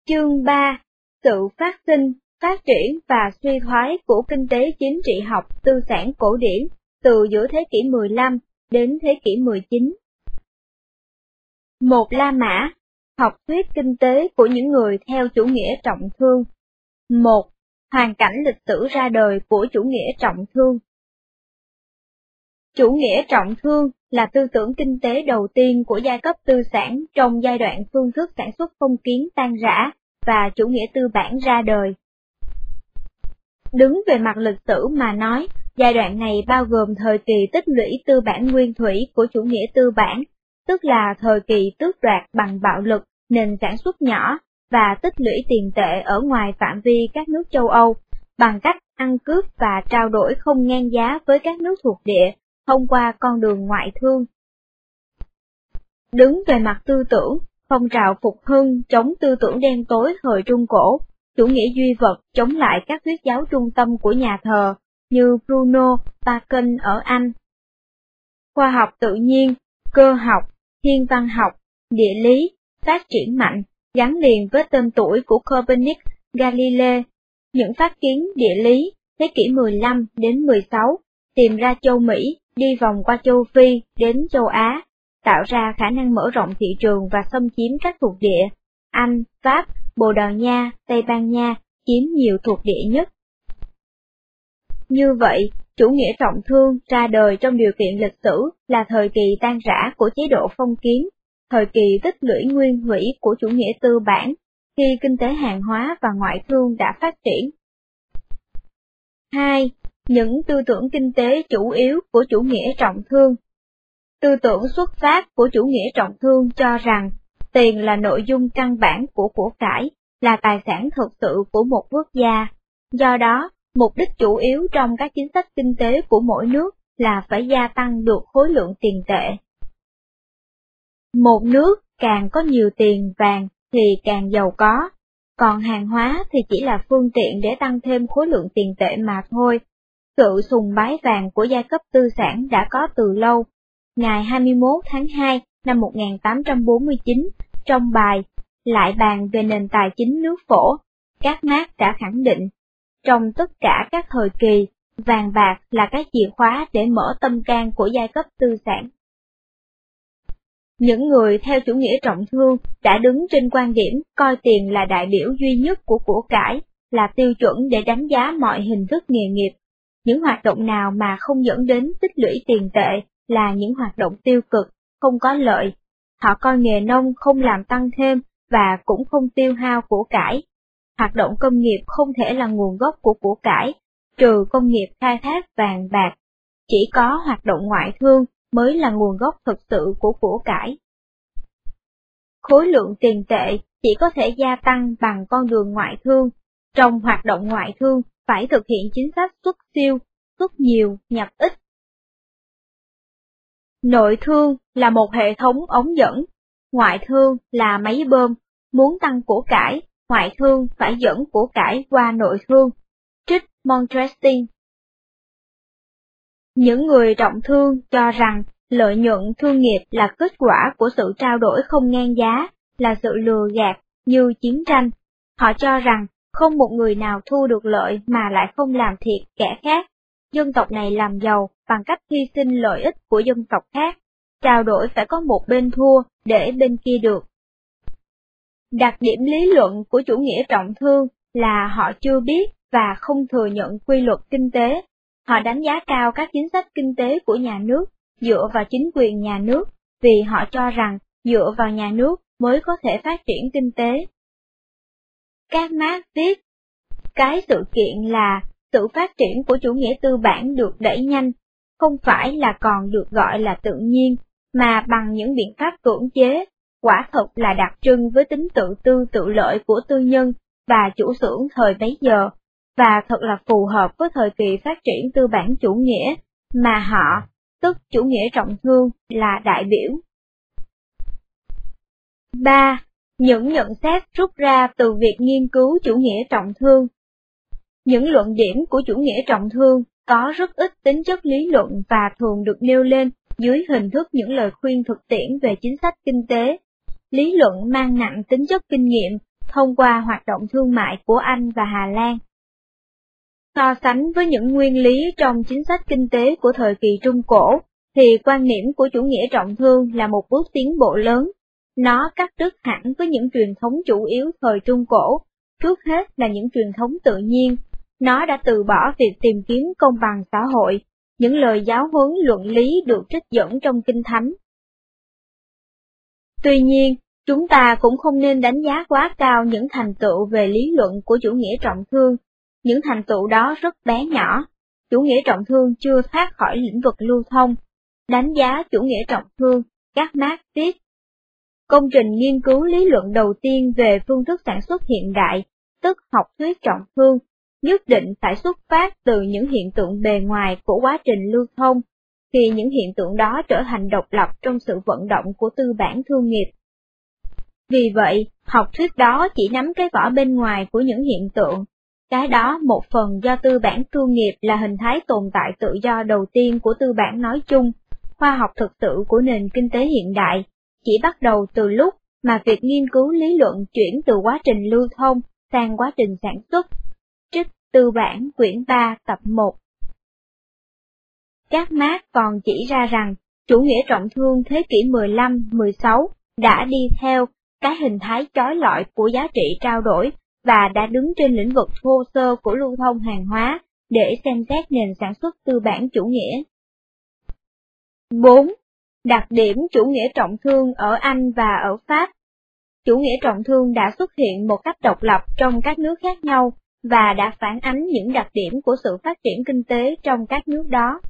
Chương 3. Sự phát sinh, phát triển và suy thoái của kinh tế chính trị học tư sản cổ điển từ giữa thế kỷ 15 đến thế kỷ 19. Một La Mã, học thuyết kinh tế của những người theo chủ nghĩa trọng thương. 1. Hoàn cảnh lịch sử ra đời của chủ nghĩa trọng thương. Chủ nghĩa trọng thương là tư tưởng kinh tế đầu tiên của giai cấp tư sản trong giai đoạn phương thức sản xuất phong kiến tan rã và chủ nghĩa tư bản ra đời. Đứng về mặt lịch sử mà nói, giai đoạn này bao gồm thời kỳ tích lũy tư bản nguyên thủy của chủ nghĩa tư bản, tức là thời kỳ tước đoạt bằng bạo lực nền sản xuất nhỏ và tích lũy tiền tệ ở ngoài phạm vi các nước châu Âu, bằng cách ăn cướp và trao đổi không ngang giá với các nước thuộc địa, thông qua con đường ngoại thương. Đứng về mặt tư tưởng, phong trào phục hưng chống tư tưởng đen tối thời Trung Cổ, chủ nghĩa duy vật chống lại các thuyết giáo trung tâm của nhà thờ, như Bruno, Bacon ở Anh. Khoa học tự nhiên, cơ học, thiên văn học, địa lý, phát triển mạnh, gắn liền với tên tuổi của Copernic, Galilei, những phát kiến địa lý, thế kỷ 15 đến 16, tìm ra châu Mỹ, đi vòng qua châu Phi đến châu Á, tạo ra khả năng mở rộng thị trường và xâm chiếm các thuộc địa, Anh, Pháp, Bồ Đào Nha, Tây Ban Nha, chiếm nhiều thuộc địa nhất. Như vậy, chủ nghĩa trọng thương ra đời trong điều kiện lịch sử là thời kỳ tan rã của chế độ phong kiến, thời kỳ tích lũy nguyên thủy của chủ nghĩa tư bản, khi kinh tế hàng hóa và ngoại thương đã phát triển. 2. Những tư tưởng kinh tế chủ yếu của chủ nghĩa trọng thương. Tư tưởng xuất phát của chủ nghĩa trọng thương cho rằng tiền là nội dung căn bản của cải, là tài sản thực sự của một quốc gia. Do đó, mục đích chủ yếu trong các chính sách kinh tế của mỗi nước là phải gia tăng được khối lượng tiền tệ. Một nước càng có nhiều tiền vàng thì càng giàu có, còn hàng hóa thì chỉ là phương tiện để tăng thêm khối lượng tiền tệ mà thôi. Sự sùng bái vàng của giai cấp tư sản đã có từ lâu. Ngày 21 tháng 2 năm 1849, trong bài Lại bàn về nền tài chính nước Phổ, các Marx đã khẳng định, trong tất cả các thời kỳ, vàng bạc là cái chìa khóa để mở tâm can của giai cấp tư sản. Những người theo chủ nghĩa trọng thương đã đứng trên quan điểm coi tiền là đại biểu duy nhất của cải, là tiêu chuẩn để đánh giá mọi hình thức nghề nghiệp. Những hoạt động nào mà không dẫn đến tích lũy tiền tệ là những hoạt động tiêu cực, không có lợi. Họ coi nghề nông không làm tăng thêm và cũng không tiêu hao của cải. Hoạt động công nghiệp không thể là nguồn gốc của cải, trừ công nghiệp khai thác vàng bạc. Chỉ có hoạt động ngoại thương mới là nguồn gốc thực sự của cải. Khối lượng tiền tệ chỉ có thể gia tăng bằng con đường ngoại thương. Trong hoạt động ngoại thương phải thực hiện chính sách xuất siêu, xuất nhiều, nhập ít. Nội thương là một hệ thống ống dẫn, ngoại thương là máy bơm, muốn tăng của cải, ngoại thương phải dẫn của cải qua nội thương. Trích Montesquieu. Những người trọng thương cho rằng lợi nhuận thương nghiệp là kết quả của sự trao đổi không ngang giá, là sự lừa gạt, như chiến tranh. Họ cho rằng không một người nào thu được lợi mà lại không làm thiệt kẻ khác. Dân tộc này làm giàu bằng cách hy sinh lợi ích của dân tộc khác. Trao đổi phải có một bên thua để bên kia được. Đặc điểm lý luận của chủ nghĩa trọng thương là họ chưa biết và không thừa nhận quy luật kinh tế. Họ đánh giá cao các chính sách kinh tế của nhà nước, dựa vào chính quyền nhà nước, vì họ cho rằng dựa vào nhà nước mới có thể phát triển kinh tế. Các Marx viết, cái sự kiện là sự phát triển của chủ nghĩa tư bản được đẩy nhanh, không phải là còn được gọi là tự nhiên, mà bằng những biện pháp cưỡng chế, quả thật là đặc trưng với tính tự tư tự lợi của tư nhân và chủ xưởng thời bấy giờ, và thật là phù hợp với thời kỳ phát triển tư bản chủ nghĩa, mà họ, tức chủ nghĩa trọng thương, là đại biểu. 3. Những nhận xét rút ra từ việc nghiên cứu chủ nghĩa trọng thương. Những luận điểm của chủ nghĩa trọng thương có rất ít tính chất lý luận và thường được nêu lên dưới hình thức những lời khuyên thực tiễn về chính sách kinh tế. Lý luận mang nặng tính chất kinh nghiệm, thông qua hoạt động thương mại của Anh và Hà Lan. So sánh với những nguyên lý trong chính sách kinh tế của thời kỳ Trung Cổ, thì quan niệm của chủ nghĩa trọng thương là một bước tiến bộ lớn. Nó cắt đứt hẳn với những truyền thống chủ yếu thời Trung Cổ, trước hết là những truyền thống tự nhiên. Nó đã từ bỏ việc tìm kiếm công bằng xã hội, những lời giáo huấn luận lý được trích dẫn trong Kinh Thánh. Tuy nhiên, chúng ta cũng không nên đánh giá quá cao những thành tựu về lý luận của chủ nghĩa trọng thương. Những thành tựu đó rất bé nhỏ. Chủ nghĩa trọng thương chưa thoát khỏi lĩnh vực lưu thông. Đánh giá chủ nghĩa trọng thương, các Marx viết. Công trình nghiên cứu lý luận đầu tiên về phương thức sản xuất hiện đại, tức học thuyết trọng thương, nhất định phải xuất phát từ những hiện tượng bề ngoài của quá trình lưu thông, khi những hiện tượng đó trở thành độc lập trong sự vận động của tư bản thương nghiệp. Vì vậy, học thuyết đó chỉ nắm cái vỏ bên ngoài của những hiện tượng. Cái đó một phần do tư bản thương nghiệp là hình thái tồn tại tự do đầu tiên của tư bản nói chung. Khoa học thực sự của nền kinh tế hiện đại chỉ bắt đầu từ lúc mà việc nghiên cứu lý luận chuyển từ quá trình lưu thông sang quá trình sản xuất. Trích Tư bản quyển 3 tập 1. Các Marx còn chỉ ra rằng, chủ nghĩa trọng thương thế kỷ 15-16 đã đi theo cái hình thái chói lọi của giá trị trao đổi và đã đứng trên lĩnh vực thô sơ của lưu thông hàng hóa để xem xét nền sản xuất tư bản chủ nghĩa. 4. Đặc điểm chủ nghĩa trọng thương ở Anh và ở Pháp. Chủ nghĩa trọng thương đã xuất hiện một cách độc lập trong các nước khác nhau và đã phản ánh những đặc điểm của sự phát triển kinh tế trong các nước đó.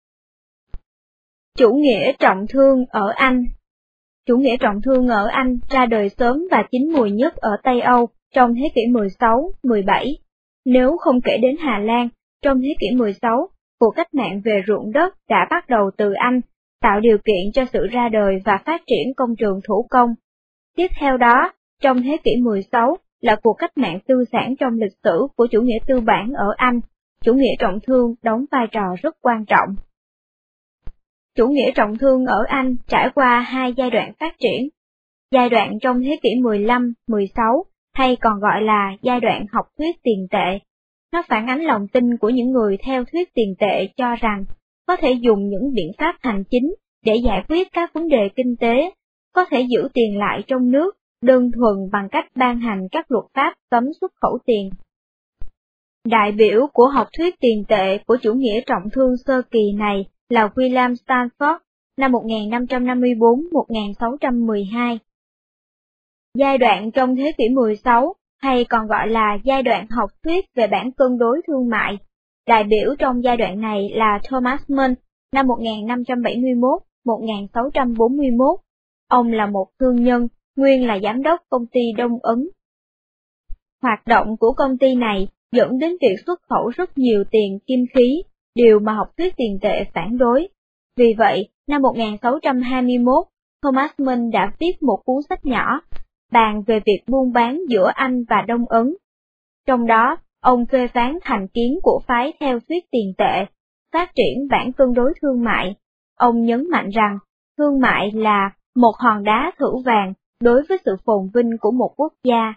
Chủ nghĩa trọng thương ở Anh. Chủ nghĩa trọng thương ở Anh ra đời sớm và chín mùi nhất ở Tây Âu trong thế kỷ 16, 17. Nếu không kể đến Hà Lan, trong thế kỷ 16, cuộc cách mạng về ruộng đất đã bắt đầu từ Anh, tạo điều kiện cho sự ra đời và phát triển công trường thủ công. Tiếp theo đó, trong thế kỷ 16 là cuộc cách mạng tư sản trong lịch sử của chủ nghĩa tư bản ở Anh. Chủ nghĩa trọng thương đóng vai trò rất quan trọng. Chủ nghĩa trọng thương ở Anh trải qua hai giai đoạn phát triển. Giai đoạn trong thế kỷ 15-16, hay còn gọi là giai đoạn học thuyết tiền tệ. Nó phản ánh lòng tin của những người theo thuyết tiền tệ cho rằng có thể dùng những biện pháp hành chính để giải quyết các vấn đề kinh tế, có thể giữ tiền lại trong nước, đơn thuần bằng cách ban hành các luật pháp cấm xuất khẩu tiền. Đại biểu của học thuyết tiền tệ của chủ nghĩa trọng thương sơ kỳ này là William Stanford, năm 1554-1612. Giai đoạn trong thế kỷ 16, hay còn gọi là giai đoạn học thuyết về bản cân đối thương mại. Đại biểu trong giai đoạn này là Thomas Mann, năm 1571-1641. Ông là một thương nhân, nguyên là giám đốc công ty Đông Ấn. Hoạt động của công ty này dẫn đến việc xuất khẩu rất nhiều tiền kim khí, điều mà học thuyết tiền tệ phản đối. Vì vậy, năm 1621, Thomas Mann đã viết một cuốn sách nhỏ, bàn về việc buôn bán giữa Anh và Đông Ấn. Trong đó, ông phê phán thành kiến của phái theo thuyết tiền tệ, phát triển bản cân đối thương mại. Ông nhấn mạnh rằng, thương mại là một hòn đá thử vàng đối với sự phồn vinh của một quốc gia.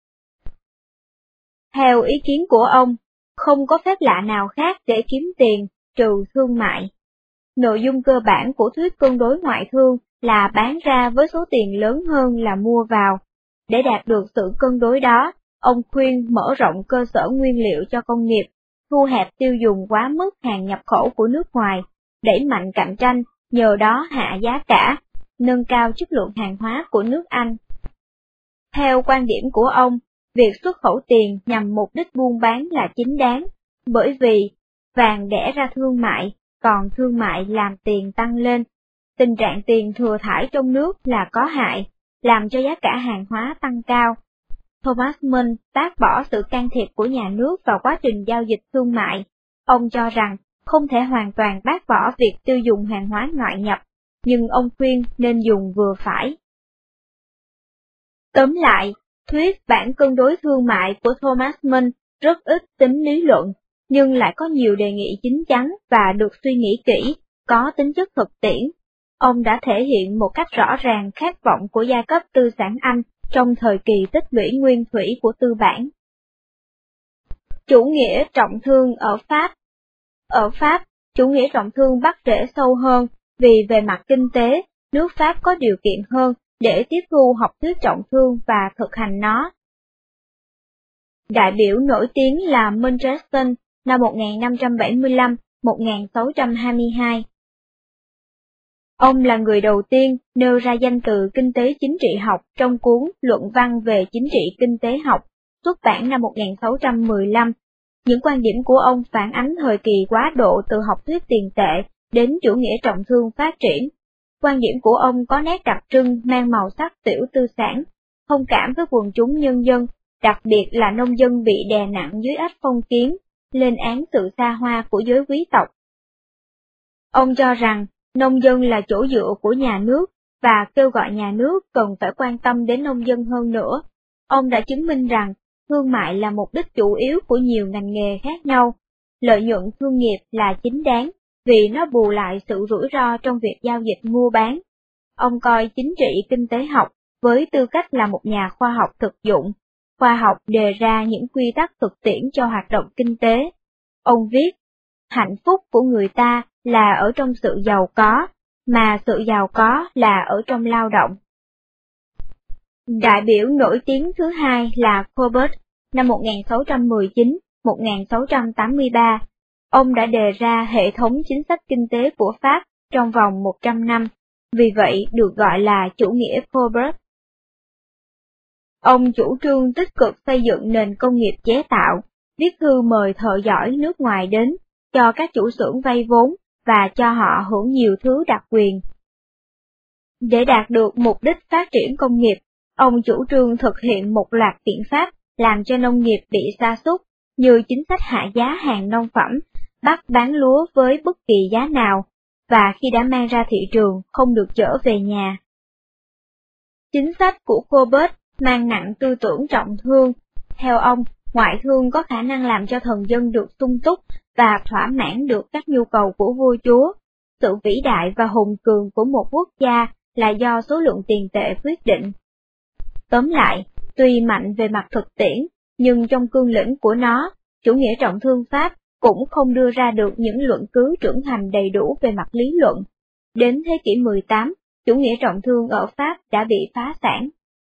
Theo ý kiến của ông, không có phép lạ nào khác để kiếm tiền trừ thương mại. Nội dung cơ bản của thuyết cân đối ngoại thương là bán ra với số tiền lớn hơn là mua vào. Để đạt được sự cân đối đó, ông khuyên mở rộng cơ sở nguyên liệu cho công nghiệp, thu hẹp tiêu dùng quá mức hàng nhập khẩu của nước ngoài, đẩy mạnh cạnh tranh, nhờ đó hạ giá cả, nâng cao chất lượng hàng hóa của nước Anh. Theo quan điểm của ông, việc xuất khẩu tiền nhằm mục đích buôn bán là chính đáng, bởi vì vàng đẻ ra thương mại, còn thương mại làm tiền tăng lên. Tình trạng tiền thừa thải trong nước là có hại, làm cho giá cả hàng hóa tăng cao. Thomas Mann bác bỏ sự can thiệp của nhà nước vào quá trình giao dịch thương mại. Ông cho rằng không thể hoàn toàn bác bỏ việc tiêu dùng hàng hóa ngoại nhập, nhưng ông khuyên nên dùng vừa phải. Tóm lại, thuyết bản cân đối thương mại của Thomas Mann rất ít tính lý luận, nhưng lại có nhiều đề nghị chín chắn và được suy nghĩ kỹ, có tính chất thực tiễn. Ông đã thể hiện một cách rõ ràng khát vọng của giai cấp tư sản Anh trong thời kỳ tích lũy nguyên thủy của tư bản. Chủ nghĩa trọng thương ở Pháp. Ở Pháp, chủ nghĩa trọng thương bắt rễ sâu hơn, vì về mặt kinh tế, nước Pháp có điều kiện hơn để tiếp thu học thuyết trọng thương và thực hành nó. Đại biểu nổi tiếng là Montesquieu năm 1575-1622. Ông là người đầu tiên nêu ra danh từ kinh tế chính trị học trong cuốn Luận văn về chính trị kinh tế học, xuất bản năm 1615. Những quan điểm của ông phản ánh thời kỳ quá độ từ học thuyết tiền tệ đến chủ nghĩa trọng thương phát triển. Quan điểm của ông có nét đặc trưng mang màu sắc tiểu tư sản, thông cảm với quần chúng nhân dân, đặc biệt là nông dân bị đè nặng dưới ách phong kiến, lên án sự xa hoa của giới quý tộc. Ông cho rằng, nông dân là chỗ dựa của nhà nước, và kêu gọi nhà nước cần phải quan tâm đến nông dân hơn nữa. Ông đã chứng minh rằng, thương mại là mục đích chủ yếu của nhiều ngành nghề khác nhau. Lợi nhuận thương nghiệp là chính đáng, vì nó bù lại sự rủi ro trong việc giao dịch mua bán. Ông coi chính trị kinh tế học với tư cách là một nhà khoa học thực dụng. Khoa học đề ra những quy tắc thực tiễn cho hoạt động kinh tế. Ông viết, hạnh phúc của người ta là ở trong sự giàu có, mà sự giàu có là ở trong lao động. Đại biểu nổi tiếng thứ hai là Colbert, năm 1619-1683. Ông đã đề ra hệ thống chính sách kinh tế của Pháp trong vòng 100 năm, vì vậy được gọi là chủ nghĩa Colbert. Ông chủ trương tích cực xây dựng nền công nghiệp chế tạo, viết thư mời thợ giỏi nước ngoài đến, cho các chủ xưởng vay vốn, và cho họ hưởng nhiều thứ đặc quyền. Để đạt được mục đích phát triển công nghiệp, ông chủ trương thực hiện một loạt biện pháp làm cho nông nghiệp bị sa sút, như chính sách hạ giá hàng nông phẩm, bắt bán lúa với bất kỳ giá nào, và khi đã mang ra thị trường không được chở về nhà. Chính sách của Colbert mang nặng tư tưởng trọng thương. Theo ông, ngoại thương có khả năng làm cho thần dân được sung túc và thỏa mãn được các nhu cầu của vua chúa. Sự vĩ đại và hùng cường của một quốc gia là do số lượng tiền tệ quyết định. Tóm lại, tuy mạnh về mặt thực tiễn, nhưng trong cương lĩnh của nó, chủ nghĩa trọng thương Pháp cũng không đưa ra được những luận cứ trưởng thành đầy đủ về mặt lý luận. Đến thế kỷ 18, chủ nghĩa trọng thương ở Pháp đã bị phá sản.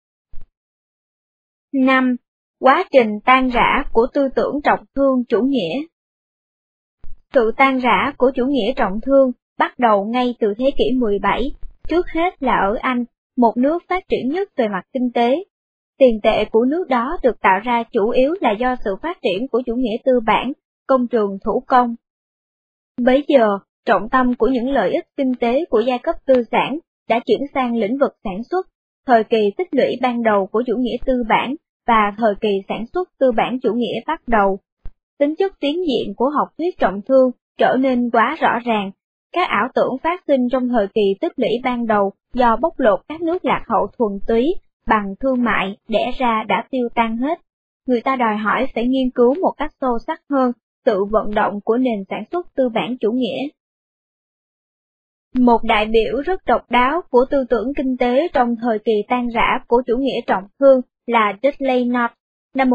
5. Quá trình tan rã của tư tưởng trọng thương chủ nghĩa. Sự tan rã của chủ nghĩa trọng thương bắt đầu ngay từ thế kỷ 17, trước hết là ở Anh, một nước phát triển nhất về mặt kinh tế. Tiền tệ của nước đó được tạo ra chủ yếu là do sự phát triển của chủ nghĩa tư bản, công trường thủ công. Bấy giờ, trọng tâm của những lợi ích kinh tế của giai cấp tư sản đã chuyển sang lĩnh vực sản xuất, thời kỳ tích lũy ban đầu của chủ nghĩa tư bản và thời kỳ sản xuất tư bản chủ nghĩa bắt đầu. Tính chất tiến diện của học thuyết trọng thương trở nên quá rõ ràng. Các ảo tưởng phát sinh trong thời kỳ tích lũy ban đầu do bóc lột các nước lạc hậu thuần túy bằng thương mại đẻ ra đã tiêu tan hết. Người ta đòi hỏi phải nghiên cứu một cách sâu sắc hơn sự vận động của nền sản xuất tư bản chủ nghĩa. Một đại biểu rất độc đáo của tư tưởng kinh tế trong thời kỳ tan rã của chủ nghĩa trọng thương là Dudley North, năm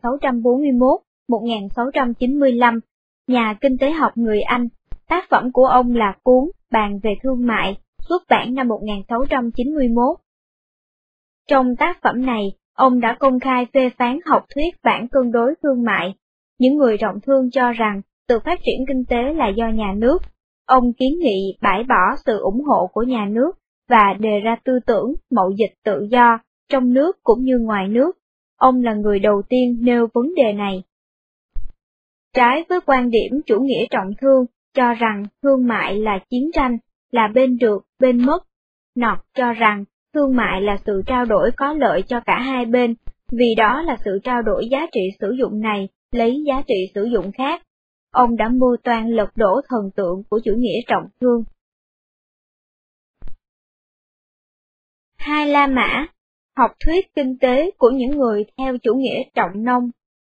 1641-1695, nhà kinh tế học người Anh. Tác phẩm của ông là cuốn Bàn về thương mại, xuất bản năm 1691. Trong tác phẩm này, ông đã công khai phê phán học thuyết bản cân đối thương mại. Những người trọng thương cho rằng sự phát triển kinh tế là do nhà nước. Ông kiến nghị bãi bỏ sự ủng hộ của nhà nước và đề ra tư tưởng mậu dịch tự do trong nước cũng như ngoài nước. Ông là người đầu tiên nêu vấn đề này. Trái với quan điểm chủ nghĩa trọng thương cho rằng thương mại là chiến tranh, là bên được, bên mất, North cho rằng thương mại là sự trao đổi có lợi cho cả hai bên, vì đó là sự trao đổi giá trị sử dụng này lấy giá trị sử dụng khác. Ông đã mưu toan lật đổ thần tượng của chủ nghĩa trọng thương. Hai La Mã, học thuyết kinh tế của những người theo chủ nghĩa trọng nông.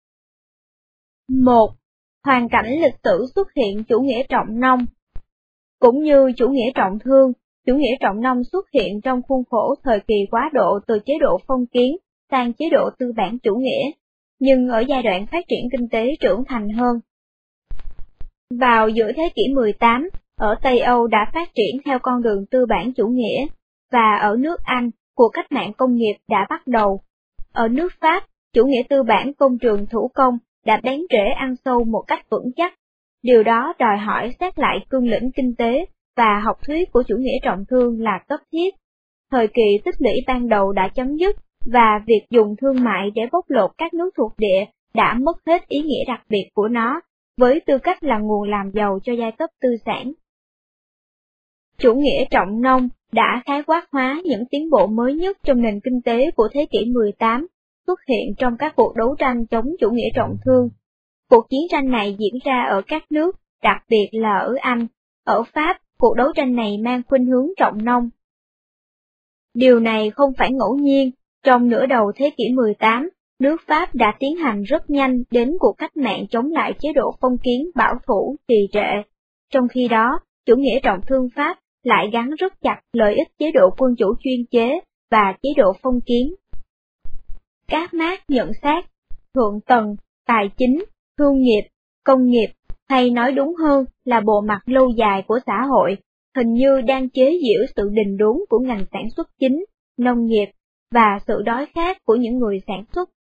1. Hoàn cảnh lịch sử xuất hiện chủ nghĩa trọng nông. Cũng như chủ nghĩa trọng thương, chủ nghĩa trọng nông xuất hiện trong khuôn khổ thời kỳ quá độ từ chế độ phong kiến sang chế độ tư bản chủ nghĩa, nhưng ở giai đoạn phát triển kinh tế trưởng thành hơn. Vào giữa thế kỷ 18, ở Tây Âu đã phát triển theo con đường tư bản chủ nghĩa, và ở nước Anh, cuộc cách mạng công nghiệp đã bắt đầu. Ở nước Pháp, chủ nghĩa tư bản công trường thủ công đã bén rễ ăn sâu một cách vững chắc. Điều đó đòi hỏi xét lại cương lĩnh kinh tế và học thuyết của chủ nghĩa trọng thương là cấp thiết. Thời kỳ tích lũy ban đầu đã chấm dứt, và việc dùng thương mại để bóc lột các nước thuộc địa đã mất hết ý nghĩa đặc biệt của nó, với tư cách là nguồn làm giàu cho giai cấp tư sản. Chủ nghĩa trọng nông đã khái quát hóa những tiến bộ mới nhất trong nền kinh tế của thế kỷ 18, xuất hiện trong các cuộc đấu tranh chống chủ nghĩa trọng thương. Cuộc chiến tranh này diễn ra ở các nước, đặc biệt là ở Anh. Ở Pháp, cuộc đấu tranh này mang khuynh hướng trọng nông. Điều này không phải ngẫu nhiên, trong nửa đầu thế kỷ 18, nước Pháp đã tiến hành rất nhanh đến cuộc cách mạng chống lại chế độ phong kiến bảo thủ trì trệ. Trong khi đó, chủ nghĩa trọng thương Pháp lại gắn rất chặt lợi ích chế độ quân chủ chuyên chế và chế độ phong kiến. Các Marx nhận xét, thượng tầng, tài chính, thương nghiệp, công nghiệp, hay nói đúng hơn là bộ mặt lâu dài của xã hội, hình như đang chế giễu sự đình đốn của ngành sản xuất chính, nông nghiệp, và sự đói khát của những người sản xuất.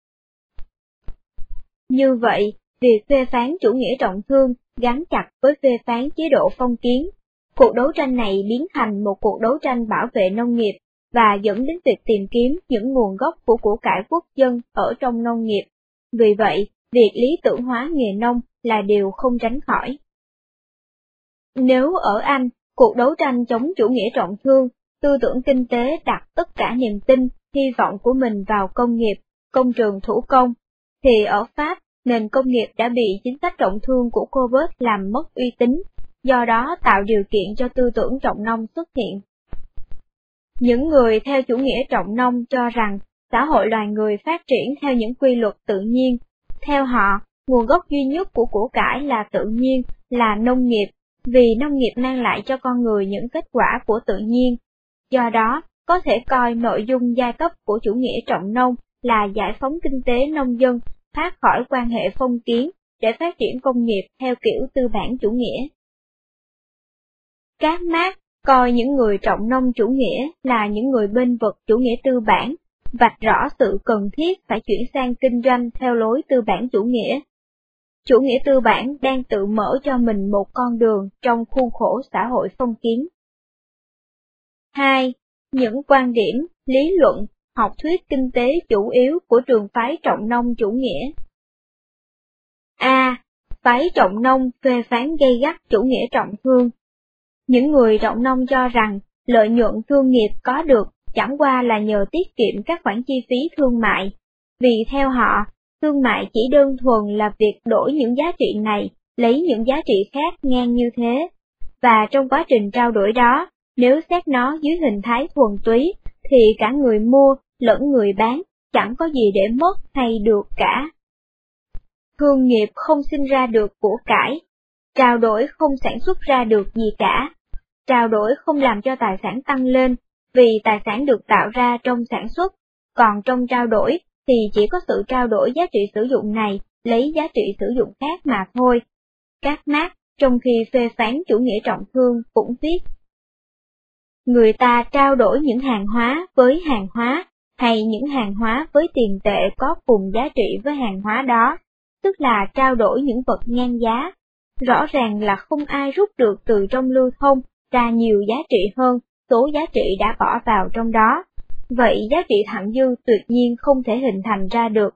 Như vậy, việc phê phán chủ nghĩa trọng thương gắn chặt với phê phán chế độ phong kiến. Cuộc đấu tranh này biến thành một cuộc đấu tranh bảo vệ nông nghiệp, và dẫn đến việc tìm kiếm những nguồn gốc của cải quốc dân ở trong nông nghiệp. Vì vậy, việc lý tưởng hóa nghề nông là điều không tránh khỏi. Nếu ở Anh, cuộc đấu tranh chống chủ nghĩa trọng thương, tư tưởng kinh tế đặt tất cả niềm tin, hy vọng của mình vào công nghiệp, công trường thủ công, thì ở Pháp, nền công nghiệp đã bị chính sách trọng thương của Courbet làm mất uy tín, do đó tạo điều kiện cho tư tưởng trọng nông xuất hiện. Những người theo chủ nghĩa trọng nông cho rằng xã hội loài người phát triển theo những quy luật tự nhiên. Theo họ, nguồn gốc duy nhất của cải là tự nhiên, là nông nghiệp, vì nông nghiệp mang lại cho con người những kết quả của tự nhiên. Do đó, có thể coi nội dung giai cấp của chủ nghĩa trọng nông là giải phóng kinh tế nông dân thoát khỏi quan hệ phong kiến để phát triển công nghiệp theo kiểu tư bản chủ nghĩa. Các Marx coi những người trọng nông chủ nghĩa là những người bênh vực chủ nghĩa tư bản, vạch rõ sự cần thiết phải chuyển sang kinh doanh theo lối tư bản chủ nghĩa. Chủ nghĩa tư bản đang tự mở cho mình một con đường trong khuôn khổ xã hội phong kiến. 2. Những quan điểm, lý luận, học thuyết kinh tế chủ yếu của trường phái trọng nông chủ nghĩa. A. Phái trọng nông phê phán gay gắt chủ nghĩa trọng thương. Những người trọng nông cho rằng lợi nhuận thương nghiệp có được chẳng qua là nhờ tiết kiệm các khoản chi phí thương mại, vì theo họ, thương mại chỉ đơn thuần là việc đổi những giá trị này lấy những giá trị khác ngang như thế, và trong quá trình trao đổi đó, nếu xét nó dưới hình thái thuần túy, thì cả người mua lẫn người bán chẳng có gì để mất hay được cả. Thương nghiệp không sinh ra được của cải, trao đổi không sản xuất ra được gì cả. Trao đổi không làm cho tài sản tăng lên, vì tài sản được tạo ra trong sản xuất, còn trong trao đổi thì chỉ có sự trao đổi giá trị sử dụng này lấy giá trị sử dụng khác mà thôi. Các Marx, trong khi phê phán chủ nghĩa trọng thương, cũng viết: người ta trao đổi những hàng hóa với hàng hóa, hay những hàng hóa với tiền tệ có cùng giá trị với hàng hóa đó, tức là trao đổi những vật ngang giá. Rõ ràng là không ai rút được từ trong lưu thông ra nhiều giá trị hơn số giá trị đã bỏ vào trong đó, vậy giá trị thặng dư tuyệt nhiên không thể hình thành ra được.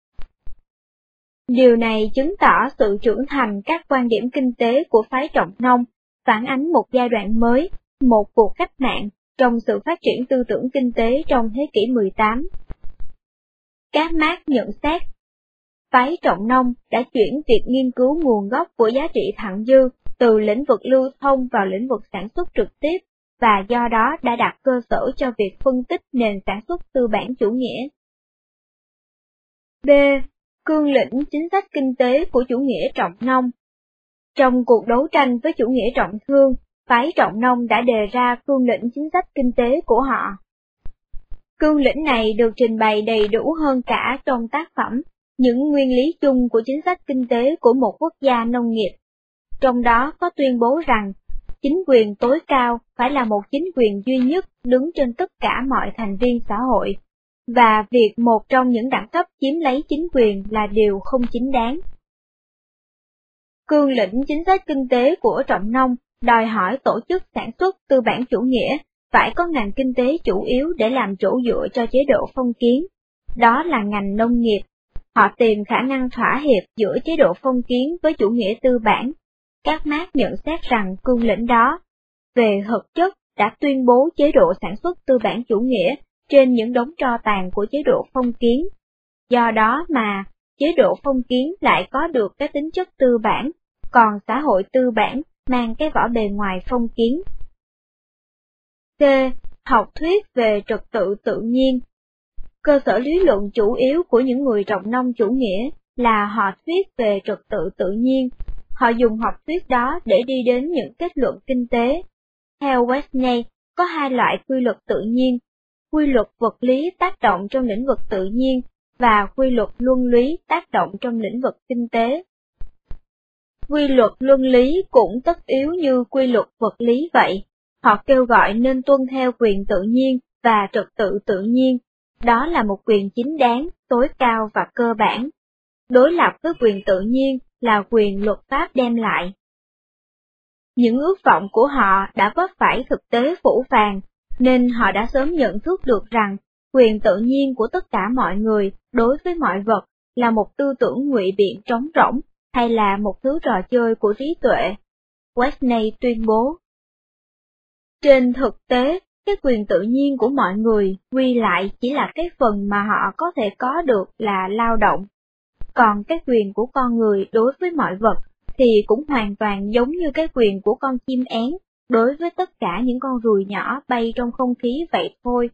Điều này chứng tỏ sự trưởng thành các quan điểm kinh tế của phái trọng nông, phản ánh một giai đoạn mới, một cuộc cách mạng trong sự phát triển tư tưởng kinh tế trong thế kỷ 18. Các Marx nhận xét, phái trọng nông đã chuyển việc nghiên cứu nguồn gốc của giá trị thặng dư từ lĩnh vực lưu thông vào lĩnh vực sản xuất trực tiếp, và do đó đã đặt cơ sở cho việc phân tích nền sản xuất tư bản chủ nghĩa. B. Cương lĩnh chính sách kinh tế của chủ nghĩa trọng nông. Trong cuộc đấu tranh với chủ nghĩa trọng thương, phái Trọng Nông đã đề ra cương lĩnh chính sách kinh tế của họ. Cương lĩnh này được trình bày đầy đủ hơn cả trong tác phẩm, những nguyên lý chung của chính sách kinh tế của một quốc gia nông nghiệp. Trong đó có tuyên bố rằng, chính quyền tối cao phải là một chính quyền duy nhất đứng trên tất cả mọi thành viên xã hội, và việc một trong những đẳng cấp chiếm lấy chính quyền là điều không chính đáng. Cương lĩnh chính sách kinh tế của Trọng Nông đòi hỏi tổ chức sản xuất tư bản chủ nghĩa phải có ngành kinh tế chủ yếu để làm chỗ dựa cho chế độ phong kiến, đó là ngành nông nghiệp. Họ tìm khả năng thỏa hiệp giữa chế độ phong kiến với chủ nghĩa tư bản. Các Marx nhận xét rằng cương lĩnh đó, về thực chất, đã tuyên bố chế độ sản xuất tư bản chủ nghĩa trên những đống tro tàn của chế độ phong kiến. Do đó mà, chế độ phong kiến lại có được cái tính chất tư bản, còn xã hội tư bản mang cái vỏ bề ngoài phong kiến. C. Học thuyết về trật tự tự nhiên. Cơ sở lý luận chủ yếu của những người Trọng Nông chủ nghĩa là họ thuyết về trật tự tự nhiên. Họ dùng học thuyết đó để đi đến những kết luận kinh tế. Theo Westney, có hai loại quy luật tự nhiên, quy luật vật lý tác động trong lĩnh vực tự nhiên và quy luật luân lý tác động trong lĩnh vực kinh tế. Quy luật luân lý cũng tất yếu như quy luật vật lý vậy. Họ kêu gọi nên tuân theo quyền tự nhiên và trật tự tự nhiên. Đó là một quyền chính đáng, tối cao và cơ bản. Đối lập với quyền tự nhiên là quyền luật pháp đem lại. Những ước vọng của họ đã vấp phải thực tế phũ phàng, nên họ đã sớm nhận thức được rằng quyền tự nhiên của tất cả mọi người đối với mọi vật là một tư tưởng ngụy biện trống rỗng hay là một thứ trò chơi của trí tuệ. Westney tuyên bố. Trên thực tế, cái quyền tự nhiên của mọi người quy lại chỉ là cái phần mà họ có thể có được là lao động. Còn cái quyền của con người đối với mọi vật thì cũng hoàn toàn giống như cái quyền của con chim én đối với tất cả những con ruồi nhỏ bay trong không khí vậy thôi.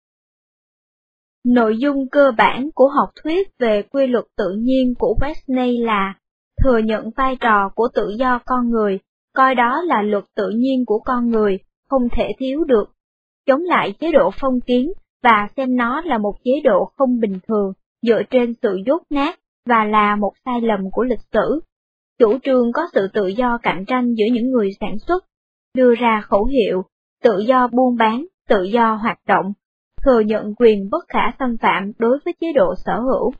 Nội dung cơ bản của học thuyết về quy luật tự nhiên của Westney là thừa nhận vai trò của tự do con người, coi đó là luật tự nhiên của con người, không thể thiếu được, chống lại chế độ phong kiến và xem nó là một chế độ không bình thường dựa trên sự dốt nát và là một sai lầm của lịch sử. Chủ trương có sự tự do cạnh tranh giữa những người sản xuất, đưa ra khẩu hiệu, tự do buôn bán, tự do hoạt động, thừa nhận quyền bất khả xâm phạm đối với chế độ sở hữu.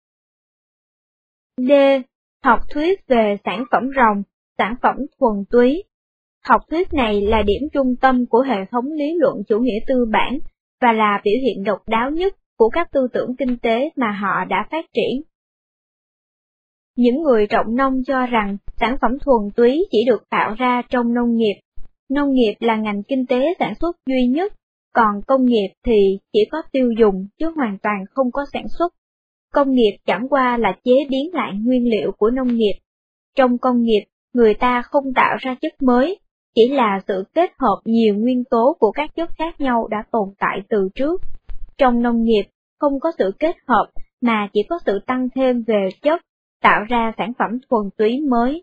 D. Học thuyết về sản phẩm ròng, sản phẩm thuần túy. Học thuyết này là điểm trung tâm của hệ thống lý luận chủ nghĩa tư bản, và là biểu hiện độc đáo nhất của các tư tưởng kinh tế mà họ đã phát triển. Những người Trọng Nông cho rằng sản phẩm thuần túy chỉ được tạo ra trong nông nghiệp. Nông nghiệp là ngành kinh tế sản xuất duy nhất, còn công nghiệp thì chỉ có tiêu dùng chứ hoàn toàn không có sản xuất. Công nghiệp chẳng qua là chế biến lại nguyên liệu của nông nghiệp. Trong công nghiệp, người ta không tạo ra chất mới, chỉ là sự kết hợp nhiều nguyên tố của các chất khác nhau đã tồn tại từ trước. Trong nông nghiệp, không có sự kết hợp, mà chỉ có sự tăng thêm về chất, tạo ra sản phẩm thuần túy mới.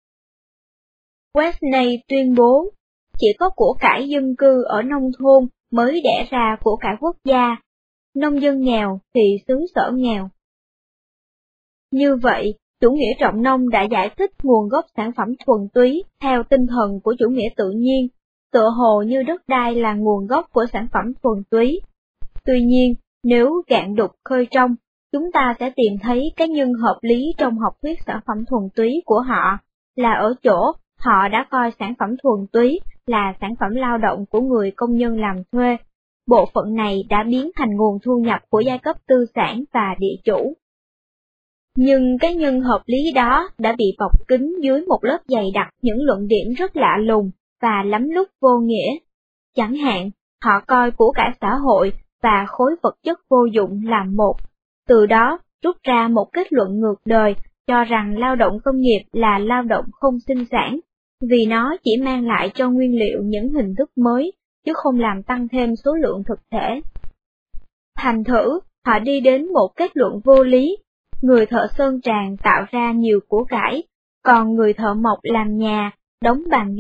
Westney tuyên bố, chỉ có của cải dân cư ở nông thôn mới đẻ ra của cải quốc gia, nông dân nghèo thì xứ sở nghèo. Như vậy, chủ nghĩa Trọng Nông đã giải thích nguồn gốc sản phẩm thuần túy theo tinh thần của chủ nghĩa tự nhiên, tựa hồ như đất đai là nguồn gốc của sản phẩm thuần túy. Tuy nhiên, nếu gạn đục khơi trong, chúng ta sẽ tìm thấy cái nhân hợp lý trong học thuyết sản phẩm thuần túy của họ, là ở chỗ họ đã coi sản phẩm thuần túy là sản phẩm lao động của người công nhân làm thuê. Bộ phận này đã biến thành nguồn thu nhập của giai cấp tư sản và địa chủ. Nhưng cái nhân hợp lý đó đã bị bọc kín dưới một lớp dày đặc những luận điểm rất lạ lùng và lắm lúc vô nghĩa. Chẳng hạn, họ coi của cải xã hội và khối vật chất vô dụng làm một, từ đó rút ra một kết luận ngược đời cho rằng lao động công nghiệp là lao động không sinh sản, vì nó chỉ mang lại cho nguyên liệu những hình thức mới, chứ không làm tăng thêm số lượng thực thể. Thành thử, họ đi đến một kết luận vô lý. Người thợ sơn tràng tạo ra nhiều của cải, còn người thợ mộc làm nhà, đóng bàn ghế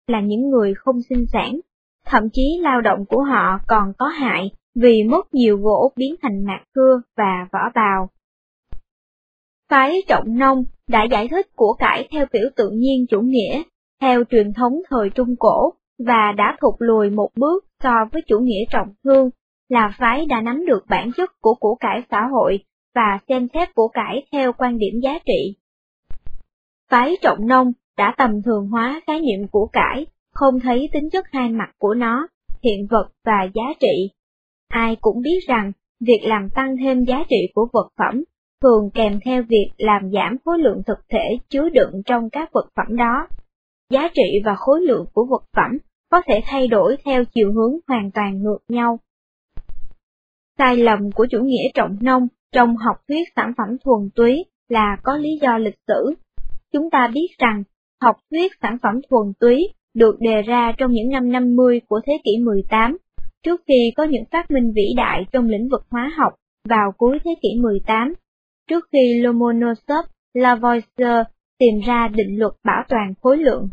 là những người không sinh sản, thậm chí lao động của họ còn có hại vì mất nhiều gỗ biến thành mạc cưa và vỏ bào. Phái Trọng Nông đã giải thích của cải theo kiểu tự nhiên chủ nghĩa, theo truyền thống thời Trung Cổ, và đã thụt lùi một bước so với chủ nghĩa trọng thương, là phái đã nắm được bản chất của của cải xã hội và xem xét của cải theo quan điểm giá trị. Phái Trọng Nông đã tầm thường hóa khái niệm của cải, không thấy tính chất hai mặt của nó, hiện vật và giá trị. Ai cũng biết rằng, việc làm tăng thêm giá trị của vật phẩm thường kèm theo việc làm giảm khối lượng thực thể chứa đựng trong các vật phẩm đó. Giá trị và khối lượng của vật phẩm có thể thay đổi theo chiều hướng hoàn toàn ngược nhau. Sai lầm của chủ nghĩa trọng nông trong học thuyết sản phẩm thuần túy là có lý do lịch sử. Chúng ta biết rằng, học thuyết sản phẩm thuần túy được đề ra trong những năm 50 của thế kỷ 18, trước khi có những phát minh vĩ đại trong lĩnh vực hóa học vào cuối thế kỷ 18, trước khi Lomonosov Lavoisier tìm ra định luật bảo toàn khối lượng.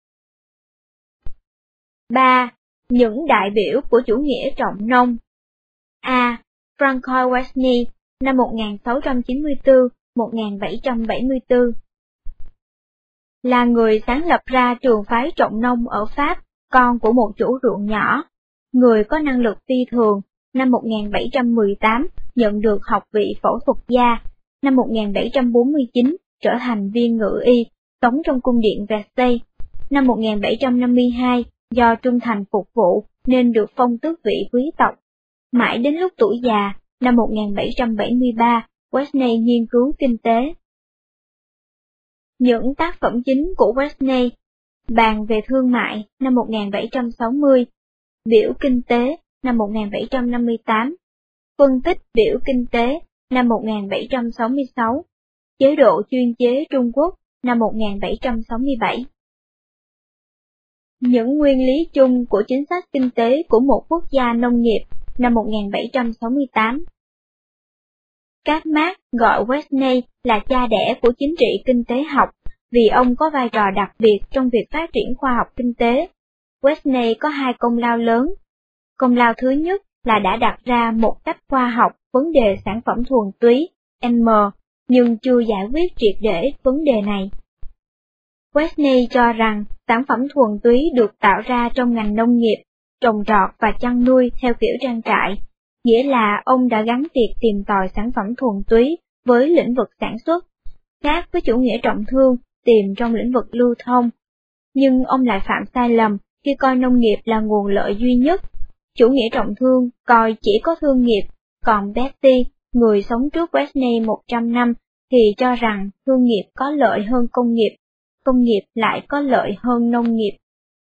3. Những đại biểu của chủ nghĩa trọng nông. A. Francois Wesney, năm 1694-1774. Là người sáng lập ra trường phái trọng nông ở Pháp, con của một chủ ruộng nhỏ. Người có năng lực phi thường, năm 1718 nhận được học vị phẫu thuật gia, năm 1749 trở thành viên ngự y, sống trong cung điện Versailles. Năm 1752, do trung thành phục vụ nên được phong tước vị quý tộc. Mãi đến lúc tuổi già, năm 1773, Wesney nghiên cứu kinh tế. Những tác phẩm chính của Wesney: Bàn về thương mại, năm 1760, Biểu kinh tế, năm 1758, Phân tích biểu kinh tế, năm 1766, Chế độ chuyên chế Trung Quốc, năm 1767. Những nguyên lý chung của chính sách kinh tế của một quốc gia nông nghiệp, năm 1768. Các Marx gọi Wesney là cha đẻ của chính trị kinh tế học, vì ông có vai trò đặc biệt trong việc phát triển khoa học kinh tế. Wesney có hai công lao lớn. Công lao thứ nhất là đã đặt ra một cách khoa học vấn đề sản phẩm thuần túy, M, nhưng chưa giải quyết triệt để vấn đề này. Wesney cho rằng sản phẩm thuần túy được tạo ra trong ngành nông nghiệp, trồng trọt và chăn nuôi theo kiểu trang trại, nghĩa là ông đã gắn việc tìm tòi sản phẩm thuần túy với lĩnh vực sản xuất, khác với chủ nghĩa trọng thương tìm trong lĩnh vực lưu thông. Nhưng ông lại phạm sai lầm khi coi nông nghiệp là nguồn lợi duy nhất. Chủ nghĩa trọng thương coi chỉ có thương nghiệp, còn Beatty, người sống trước Wesney 100 năm, thì cho rằng thương nghiệp có lợi hơn công nghiệp lại có lợi hơn nông nghiệp.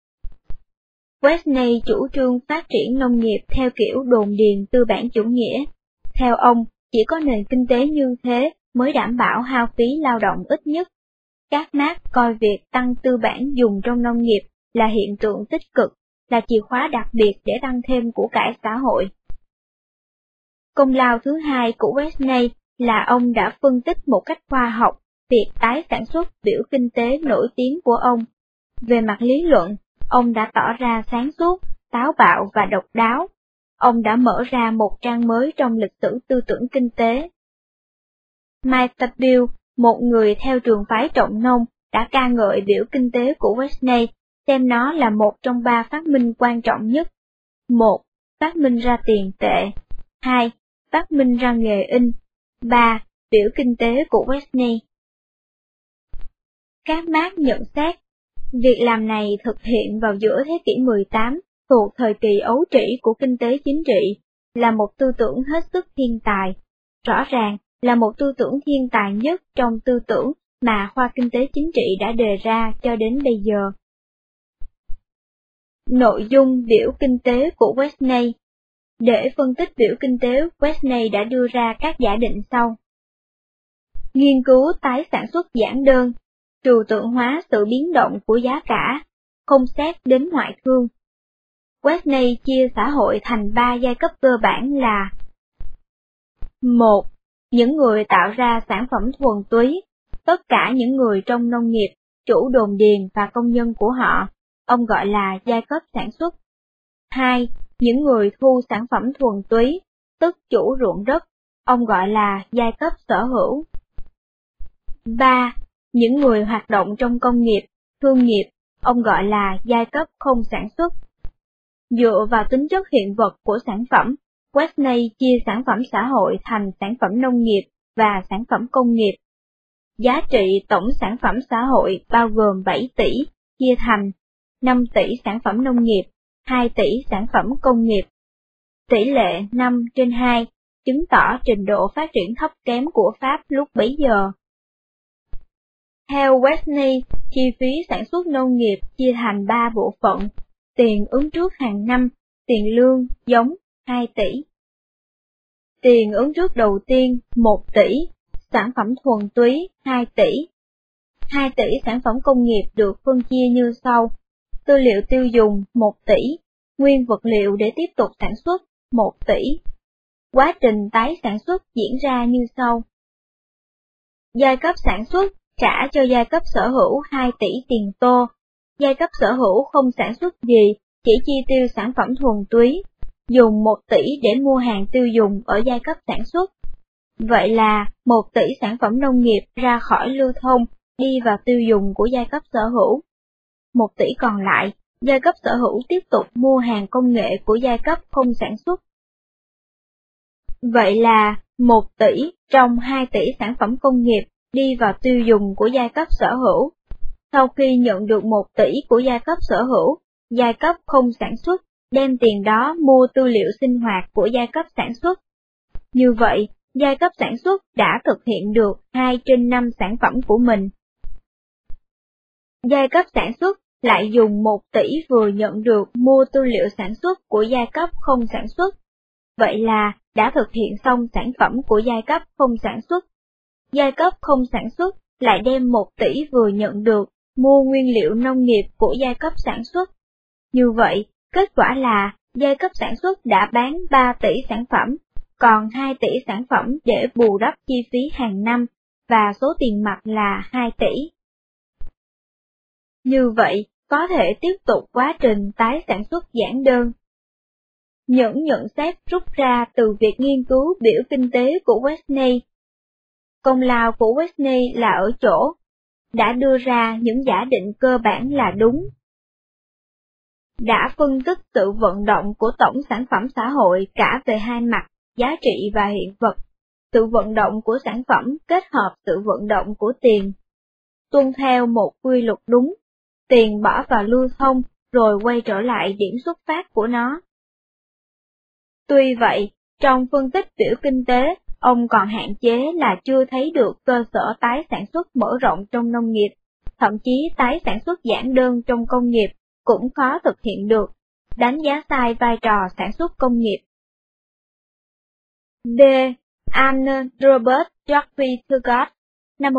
Wesney chủ trương phát triển nông nghiệp theo kiểu đồn điền tư bản chủ nghĩa. Theo ông, chỉ có nền kinh tế như thế mới đảm bảo hao phí lao động ít nhất. Các Marx coi việc tăng tư bản dùng trong nông nghiệp là hiện tượng tích cực, là chìa khóa đặc biệt để tăng thêm của cải xã hội. Công lao thứ hai của Wesney là ông đã phân tích một cách khoa học việc tái sản xuất biểu kinh tế nổi tiếng của ông. Về mặt lý luận, ông đã tỏ ra sáng suốt, táo bạo và độc đáo. Ông đã mở ra một trang mới trong lịch sử tư tưởng kinh tế. Maistabile, một người theo trường phái trọng nông, đã ca ngợi biểu kinh tế của Wesney, xem nó là một trong ba phát minh quan trọng nhất. 1. Phát minh ra tiền tệ. 2. Phát minh ra nghề in. 3. Biểu kinh tế của Wesney. Các Marx nhận xét, việc làm này thực hiện vào giữa thế kỷ 18, thuộc thời kỳ ấu trĩ của kinh tế chính trị, là một tư tưởng hết sức thiên tài. Rõ ràng là một tư tưởng thiên tài nhất trong tư tưởng mà khoa kinh tế chính trị đã đề ra cho đến bây giờ. Nội dung biểu kinh tế của Wesney. Để phân tích biểu kinh tế, Wesney đã đưa ra các giả định sau. Nghiên cứu tái sản xuất giản đơn, trừu tượng hóa sự biến động của giá cả, không xét đến ngoại thương. Wesney chia xã hội thành 3 giai cấp cơ bản là: 1. Những người tạo ra sản phẩm thuần túy, tất cả những người trong nông nghiệp, chủ đồn điền và công nhân của họ, ông gọi là giai cấp sản xuất. 2. Những người thu sản phẩm thuần túy, tức chủ ruộng đất, ông gọi là giai cấp sở hữu. 3. Những người hoạt động trong công nghiệp, thương nghiệp, ông gọi là giai cấp không sản xuất. Dựa vào tính chất hiện vật của sản phẩm, Westney chia sản phẩm xã hội thành sản phẩm nông nghiệp và sản phẩm công nghiệp. Giá trị tổng sản phẩm xã hội bao gồm 7 tỷ, chia thành 5 tỷ sản phẩm nông nghiệp, 2 tỷ sản phẩm công nghiệp. Tỷ lệ 5/2, chứng tỏ trình độ phát triển thấp kém của Pháp lúc bấy giờ. Theo Westney, chi phí sản xuất nông nghiệp chia thành 3 bộ phận: tiền ứng trước hàng năm, tiền lương, giống, 2 tỷ. Tiền ứng trước đầu tiên, 1 tỷ, sản phẩm thuần túy, 2 tỷ. 2 tỷ sản phẩm công nghiệp được phân chia như sau: tư liệu tiêu dùng, 1 tỷ, nguyên vật liệu để tiếp tục sản xuất, 1 tỷ. Quá trình tái sản xuất diễn ra như sau. Giai cấp sản xuất trả cho giai cấp sở hữu 2 tỷ tiền tô. Giai cấp sở hữu không sản xuất gì, chỉ chi tiêu sản phẩm thuần túy, dùng 1 tỷ để mua hàng tiêu dùng ở giai cấp sản xuất. Vậy là 1 tỷ sản phẩm nông nghiệp ra khỏi lưu thông, đi vào tiêu dùng của giai cấp sở hữu. 1 tỷ còn lại, giai cấp sở hữu tiếp tục mua hàng công nghệ của giai cấp không sản xuất. Vậy là 1 tỷ trong 2 tỷ sản phẩm công nghiệp đi vào tiêu dùng của giai cấp sở hữu. Sau khi nhận được 1 tỷ của giai cấp sở hữu, giai cấp không sản xuất đem tiền đó mua tư liệu sinh hoạt của giai cấp sản xuất. Như vậy, giai cấp sản xuất đã thực hiện được 2/5 sản phẩm của mình. Giai cấp sản xuất lại dùng 1 tỷ vừa nhận được mua tư liệu sản xuất của giai cấp không sản xuất. Vậy là đã thực hiện xong sản phẩm của giai cấp không sản xuất. Giai cấp không sản xuất lại đem 1 tỷ vừa nhận được mua nguyên liệu nông nghiệp của giai cấp sản xuất. Như vậy, kết quả là giai cấp sản xuất đã bán 3 tỷ sản phẩm, còn 2 tỷ sản phẩm để bù đắp chi phí hàng năm, và số tiền mặt là 2 tỷ. Như vậy, có thể tiếp tục quá trình tái sản xuất giản đơn. Những nhận xét rút ra từ việc nghiên cứu biểu kinh tế của Westney. Công lao của Westney là ở chỗ đã đưa ra những giả định cơ bản là đúng. Đã phân tích sự vận động của tổng sản phẩm xã hội cả về hai mặt, giá trị và hiện vật, sự vận động của sản phẩm kết hợp sự vận động của tiền. Tuân theo một quy luật đúng, tiền bỏ vào lưu thông rồi quay trở lại điểm xuất phát của nó. Tuy vậy, trong phân tích biểu kinh tế, ông còn hạn chế là chưa thấy được cơ sở tái sản xuất mở rộng trong nông nghiệp, thậm chí tái sản xuất giản đơn trong công nghiệp cũng khó thực hiện được, đánh giá sai vai trò sản xuất công nghiệp. D. Anne Robert Jacques Turgot, năm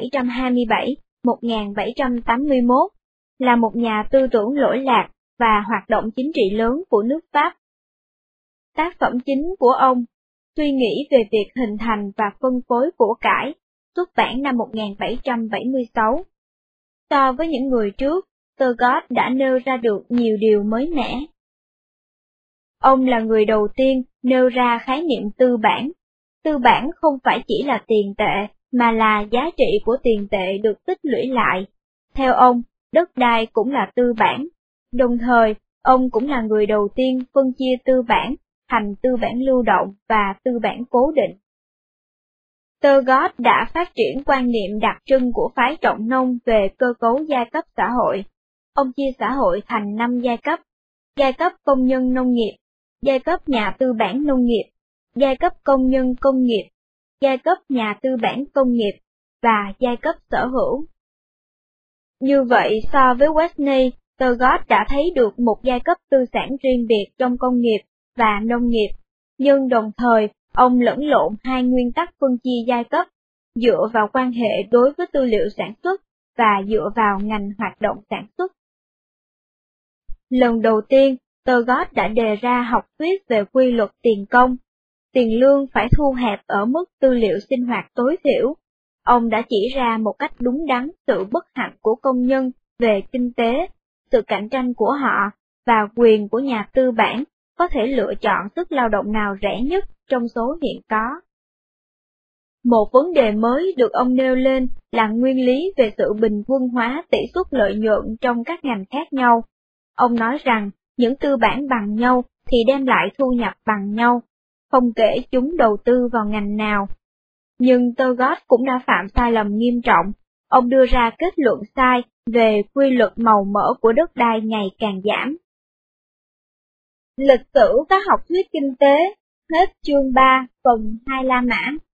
1727-1781, là một nhà tư tưởng lỗi lạc và hoạt động chính trị lớn của nước Pháp. Tác phẩm chính của ông, Suy nghĩ về việc hình thành và phân phối của cải, xuất bản năm 1776. So với những người trước, Turgot đã nêu ra được nhiều điều mới mẻ. Ông là người đầu tiên nêu ra khái niệm tư bản. Tư bản không phải chỉ là tiền tệ, mà là giá trị của tiền tệ được tích lũy lại. Theo ông, đất đai cũng là tư bản. Đồng thời, ông cũng là người đầu tiên phân chia tư bản thành tư bản lưu động và tư bản cố định. Turgot đã phát triển quan niệm đặc trưng của phái trọng nông về cơ cấu giai cấp xã hội. Ông chia xã hội thành 5 giai cấp công nhân nông nghiệp, giai cấp nhà tư bản nông nghiệp, giai cấp công nhân công nghiệp, giai cấp nhà tư bản công nghiệp, và giai cấp sở hữu. Như vậy, so với Westney, Turgot đã thấy được một giai cấp tư sản riêng biệt trong công nghiệp và nông nghiệp, nhưng đồng thời, ông lẫn lộn hai nguyên tắc phân chia giai cấp, dựa vào quan hệ đối với tư liệu sản xuất và dựa vào ngành hoạt động sản xuất. Lần đầu tiên, Turgot đã đề ra học thuyết về quy luật tiền công. Tiền lương phải thu hẹp ở mức tư liệu sinh hoạt tối thiểu. Ông đã chỉ ra một cách đúng đắn sự bất hạnh của công nhân về kinh tế, sự cạnh tranh của họ và quyền của nhà tư bản có thể lựa chọn sức lao động nào rẻ nhất trong số hiện có. Một vấn đề mới được ông nêu lên là nguyên lý về sự bình quân hóa tỷ suất lợi nhuận trong các ngành khác nhau. Ông nói rằng, những tư bản bằng nhau thì đem lại thu nhập bằng nhau, không kể chúng đầu tư vào ngành nào. Nhưng Turgot cũng đã phạm sai lầm nghiêm trọng. Ông đưa ra kết luận sai về quy luật màu mỡ của đất đai ngày càng giảm. Lịch sử các học thuyết kinh tế, hết chương 3, phần 2 La Mã.